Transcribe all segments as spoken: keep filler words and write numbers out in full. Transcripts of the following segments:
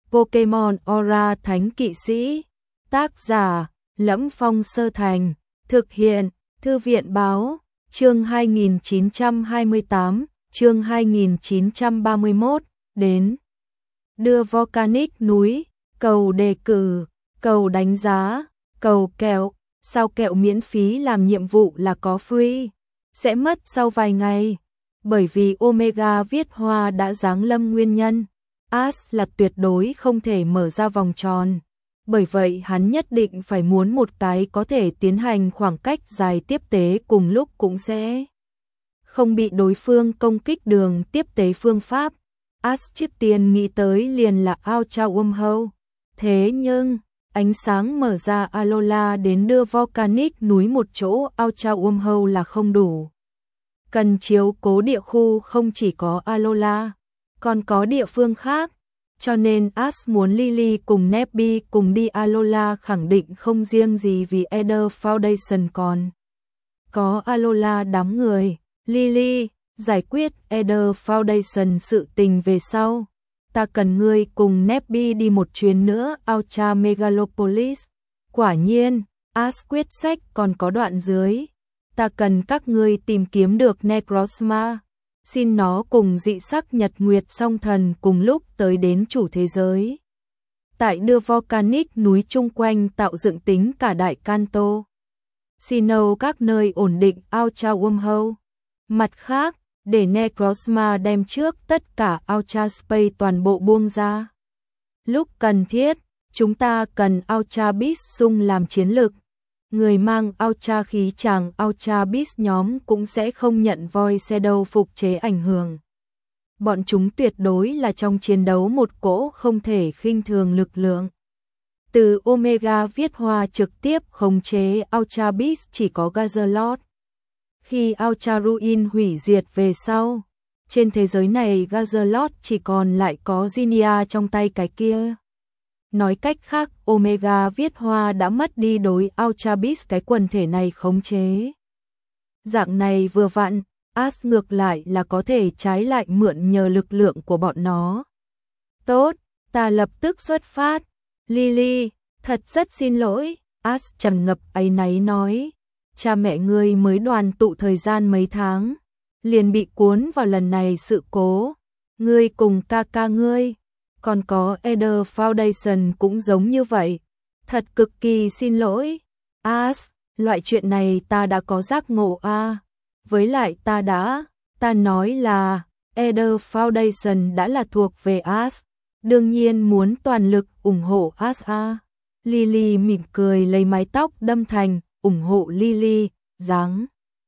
Pokemon Aura Thánh Kỵ Sĩ. Tác giả Lẫm Phong Sơ Thành. Thực hiện Thư viện Báo. Chương hai nghìn chín trăm hai mươi tám, chương hai nghìn chín trăm ba mươi mốt. Đến đưa Volcanic núi, cầu đề cử, cầu đánh giá, cầu kẹo. Sao kẹo miễn phí làm nhiệm vụ là có free, sẽ mất sau vài ngày. Bởi vì Omega viết hoa đã giáng lâm nguyên nhân, Ash là tuyệt đối không thể mở ra vòng tròn. Bởi vậy hắn nhất định phải muốn một cái có thể tiến hành khoảng cách dài tiếp tế cùng lúc cũng sẽ không bị đối phương công kích đường tiếp tế phương pháp. Ash trước tiên nghĩ tới liền là Ultra Wormhole. Thế nhưng ánh sáng mở ra Alola đến đưa Volcanic núi một chỗ Ultra Wormhole là không đủ. Cần chiếu cố địa khu không chỉ có Alola, còn có địa phương khác. Cho nên Ash muốn Lily cùng Nebby cùng đi Alola, khẳng định không riêng gì vì Eder Foundation còn có Alola đám người. Lily, giải quyết Eder Foundation sự tình về sau. Ta cần ngươi cùng Nebby đi một chuyến nữa Ultra Megalopolis. Quả nhiên, Ash quyết sách còn có đoạn dưới. Ta cần các ngươi tìm kiếm được Necrozma. Xin nó cùng dị sắc nhật nguyệt song thần cùng lúc tới đến chủ thế giới. Tại đưa Volcanic núi chung quanh tạo dựng tính cả đại Kanto. Sinnoh các nơi ổn định Ultra Wormhole. Mặt khác, để Necrozma đem trước tất cả Ultra Space toàn bộ buông ra. Lúc cần thiết, chúng ta cần Ultra Beast Dung làm chiến lực. Người mang Ultra khí tràng Ultra Beast nhóm cũng sẽ không nhận Void Shadow phục chế ảnh hưởng. Bọn chúng tuyệt đối là trong chiến đấu một cỗ không thể khinh thường lực lượng. Từ Omega viết hoa trực tiếp khống chế Ultra Beast chỉ có Gazalot. Khi Ultra Ruin hủy diệt về sau, trên thế giới này Gazalot chỉ còn lại có Zinnia trong tay cái kia. Nói cách khác, Omega viết hoa đã mất đi đối Ultra Beast cái quần thể này khống chế. Dạng này vừa vặn, Ash ngược lại là có thể trái lại mượn nhờ lực lượng của bọn nó. Tốt, ta lập tức xuất phát. Lily, thật rất xin lỗi, Ash trầm ngập áy náy nói. Cha mẹ ngươi mới đoàn tụ thời gian mấy tháng, liền bị cuốn vào lần này sự cố. Ngươi cùng ca ca ngươi, còn có Eder Foundation cũng giống như vậy. Thật cực kỳ xin lỗi. Ash, loại chuyện này ta đã có giác ngộ a. À. Với lại ta đã, ta nói là Eder Foundation đã là thuộc về Ash, đương nhiên muốn toàn lực ủng hộ Ash a. À. Lily mỉm cười lấy mái tóc đâm thành ủng hộ Lily, dáng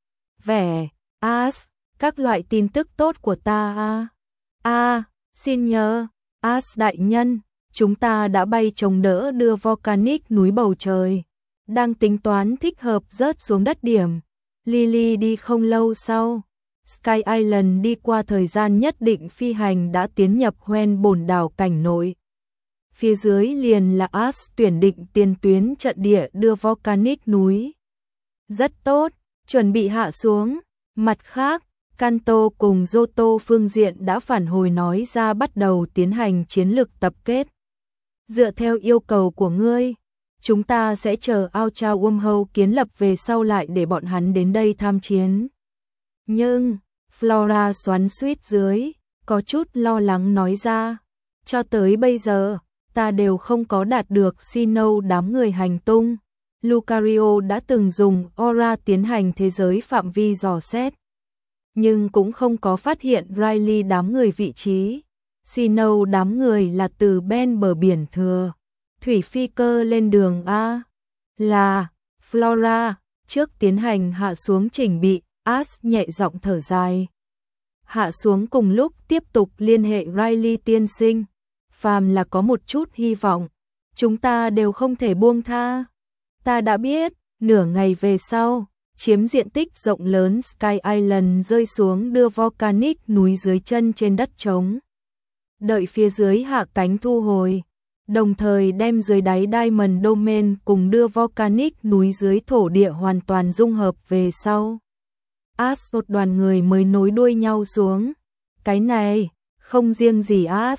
vẻ Ash, các loại tin tức tốt của ta a. À. A, xin nhớ, Ash đại nhân, chúng ta đã bay chống đỡ đưa Volcanic núi bầu trời, đang tính toán thích hợp rớt xuống đất điểm. Lily đi không lâu sau, Sky Island đi qua thời gian nhất định phi hành đã tiến nhập hoen bồn đảo cảnh nội. Phía dưới liền là Ash tuyển định tiền tuyến trận địa đưa Volcanic núi. Rất tốt, chuẩn bị hạ xuống. Mặt khác, Kanto cùng Johto phương diện đã phản hồi nói ra bắt đầu tiến hành chiến lược tập kết. Dựa theo yêu cầu của ngươi, chúng ta sẽ chờ Ultra Wormhole kiến lập về sau lại để bọn hắn đến đây tham chiến. Nhưng, Flora xoắn xuýt dưới, có chút lo lắng nói ra. Cho tới bây giờ, ta đều không có đạt được Sinnoh đám người hành tung. Lucario đã từng dùng Aura tiến hành thế giới phạm vi dò xét, nhưng cũng không có phát hiện Riley đám người vị trí. Sinnoh đám người là từ bên bờ biển thừa thủy phi cơ lên đường A. Là Flora, trước tiến hành hạ xuống chỉnh bị, Ash nhẹ giọng thở dài. Hạ xuống cùng lúc tiếp tục liên hệ Riley tiên sinh. Phàm là có một chút hy vọng, chúng ta đều không thể buông tha. Ta đã biết, nửa ngày về sau, chiếm diện tích rộng lớn Sky Island rơi xuống đưa Volcanic núi dưới chân trên đất trống. Đợi phía dưới hạ cánh thu hồi, đồng thời đem dưới đáy Diamond Domain cùng đưa Volcanic núi dưới thổ địa hoàn toàn dung hợp về sau. Ash một đoàn người mới nối đuôi nhau xuống. Cái này, không riêng gì Ash,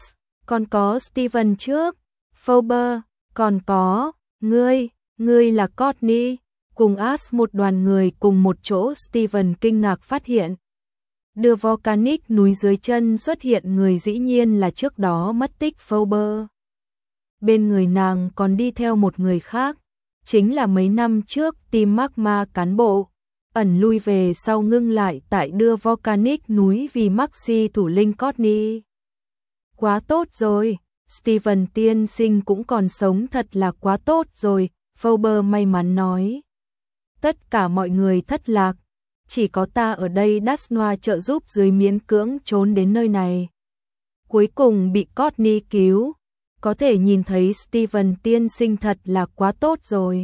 còn có Steven trước, Phoebe, còn có, ngươi, ngươi là Courtney, cùng Ash một đoàn người cùng một chỗ. Steven kinh ngạc phát hiện. Đưa volcanic núi dưới chân xuất hiện người dĩ nhiên là trước đó mất tích Phoebe. Bên người nàng còn đi theo một người khác, chính là mấy năm trước team magma cán bộ, ẩn lui về sau ngưng lại tại đưa volcanic núi vì Maxi thủ linh Courtney. Quá tốt rồi, Steven tiên sinh cũng còn sống thật là quá tốt rồi, Phoebe may mắn nói. Tất cả mọi người thất lạc, chỉ có ta ở đây. Dasnoa trợ giúp dưới miễn cưỡng trốn đến nơi này. Cuối cùng bị Courtney cứu, có thể nhìn thấy Steven tiên sinh thật là quá tốt rồi.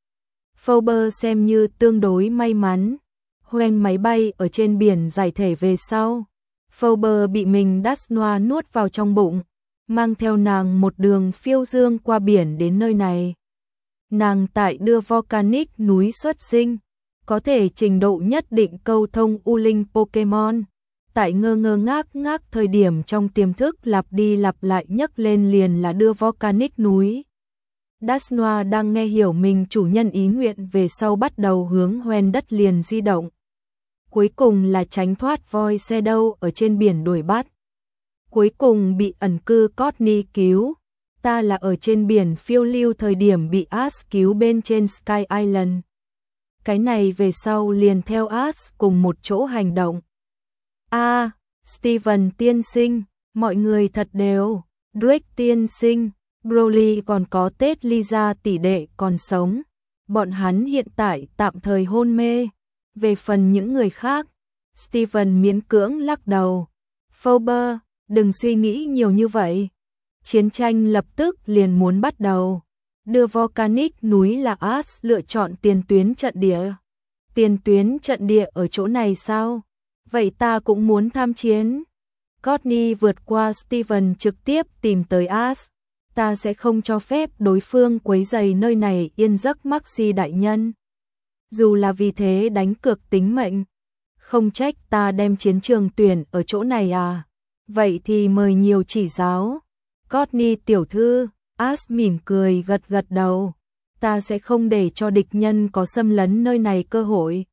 Phoebe xem như tương đối may mắn. Hoen máy bay ở trên biển giải thể về sau, Phoebe bị mình Dasnoa nuốt vào trong bụng, mang theo nàng một đường phiêu dương qua biển đến nơi này. Nàng tại đưa volcanic núi xuất sinh, có thể trình độ nhất định câu thông u linh Pokemon. Tại ngơ ngơ ngác ngác thời điểm trong tiềm thức lặp đi lặp lại nhấc lên liền là đưa volcanic núi. Dasnoa đang nghe hiểu mình chủ nhân ý nguyện về sau bắt đầu hướng hoen đất liền di động. Cuối cùng là tránh thoát voi xe đâu ở trên biển đuổi bắt. Cuối cùng bị ẩn cư Courtney cứu. Ta là ở trên biển phiêu lưu thời điểm bị Ash cứu bên trên Sky Island. Cái này về sau liền theo Ash cùng một chỗ hành động. A, à, Steven tiên sinh, mọi người thật đều. Drake tiên sinh, Broly còn có Tết Lisa tỷ đệ còn sống. Bọn hắn hiện tại tạm thời hôn mê. Về phần những người khác, Steven miễn cưỡng lắc đầu. Phoebe, đừng suy nghĩ nhiều như vậy. Chiến tranh lập tức liền muốn bắt đầu. Đưa volcanic núi là Ash lựa chọn tiền tuyến trận địa. Tiền tuyến trận địa ở chỗ này sao? Vậy ta cũng muốn tham chiến. Courtney vượt qua Steven trực tiếp tìm tới Ash. Ta sẽ không cho phép đối phương quấy rầy nơi này yên giấc Maxi đại nhân. Dù là vì thế đánh cược tính mệnh. Không trách ta đem chiến trường tuyển ở chỗ này à. Vậy thì mời nhiều chỉ giáo. Courtney tiểu thư, Ash mỉm cười gật gật đầu. Ta sẽ không để cho địch nhân có xâm lấn nơi này cơ hội.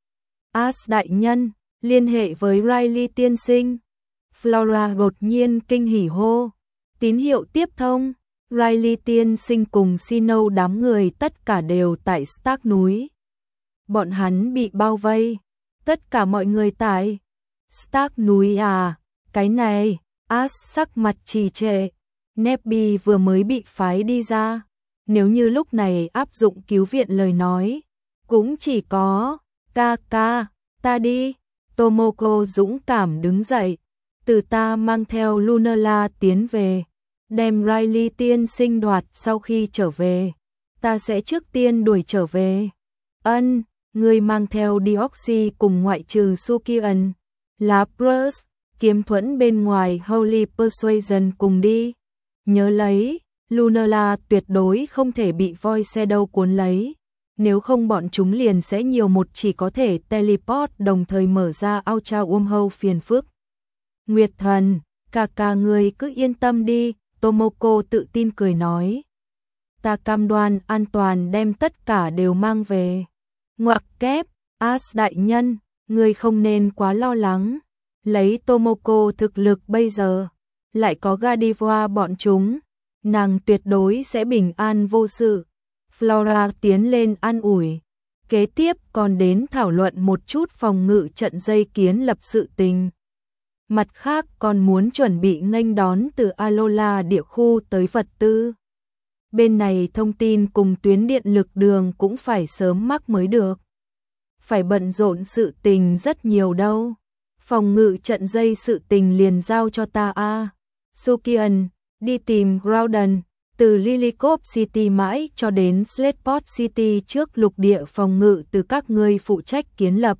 Ash đại nhân, liên hệ với Riley tiên sinh. Flora đột nhiên kinh hỉ hô. Tín hiệu tiếp thông. Riley tiên sinh cùng Sinnoh đám người tất cả đều tại Stark núi. Bọn hắn bị bao vây. Tất cả mọi người tại Stark núi à. Cái này, Ash sắc mặt trì trệ. Nebby vừa mới bị phái đi ra. Nếu như lúc này áp dụng cứu viện lời nói, cũng chỉ có, ca ca, ta đi. Tomoko dũng cảm đứng dậy. Từ ta mang theo Lunala tiến về. Đem Riley tiên sinh đoạt sau khi trở về. Ta sẽ trước tiên đuổi trở về. Ân, người mang theo Deoxy cùng ngoại trừ Sukian, Lapras, kiếm thuẫn bên ngoài Holy Persuasion cùng đi. Nhớ lấy, Lunala tuyệt đối không thể bị voi shadow cuốn lấy. Nếu không bọn chúng liền sẽ nhiều một chỉ có thể teleport đồng thời mở ra Ultra Wormhole phiền phức. Nguyệt thần, cả cả người cứ yên tâm đi, Tomoko tự tin cười nói. Ta cam đoan an toàn đem tất cả đều mang về. Ngoặc kép, Ash đại nhân, người không nên quá lo lắng. Lấy Tomoko thực lực bây giờ, lại có Gardevoir bọn chúng, nàng tuyệt đối sẽ bình an vô sự. Flora tiến lên an ủi. Kế tiếp còn đến thảo luận một chút phòng ngự trận dây kiến lập sự tình. Mặt khác còn muốn chuẩn bị nghênh đón từ Alola địa khu tới vật tư. Bên này thông tin cùng tuyến điện lực đường cũng phải sớm mắc mới được. Phải bận rộn sự tình rất nhiều đâu. Phòng ngự trận dây sự tình liền giao cho ta a. À. Sukian, đi tìm Groudon, từ Lillicop City mãi cho đến Slateport City trước lục địa phòng ngự từ các ngươi phụ trách kiến lập.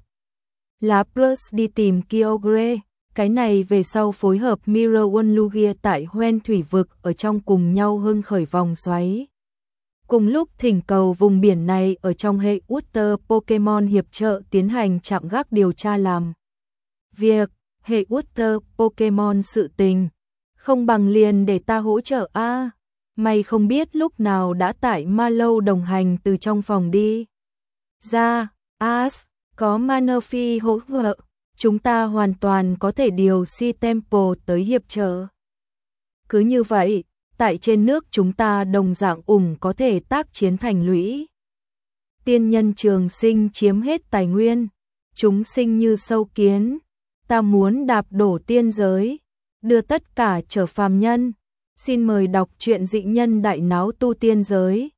Lapras đi tìm Kyogre, cái này về sau phối hợp Mirror One Lugia tại Hoenn thủy vực ở trong cùng nhau hưng khởi vòng xoáy. Cùng lúc thỉnh cầu vùng biển này ở trong hệ Water Pokemon hiệp trợ tiến hành chạm gác điều tra làm việc, hệ Water Pokemon sự tình. Không bằng liền để ta hỗ trợ a. À. Mày không biết lúc nào đã tải ma lâu đồng hành từ trong phòng đi ra. As, có Manaphy hỗ trợ, chúng ta hoàn toàn có thể điều Si Temple tới hiệp trợ. Cứ như vậy, tại trên nước chúng ta đồng dạng ủng có thể tác chiến thành lũy. Tiên nhân trường sinh chiếm hết tài nguyên, chúng sinh như sâu kiến, ta muốn đạp đổ tiên giới, đưa tất cả trở phàm nhân. Xin mời đọc truyện Dị Nhân Đại Náo Tu Tiên Giới,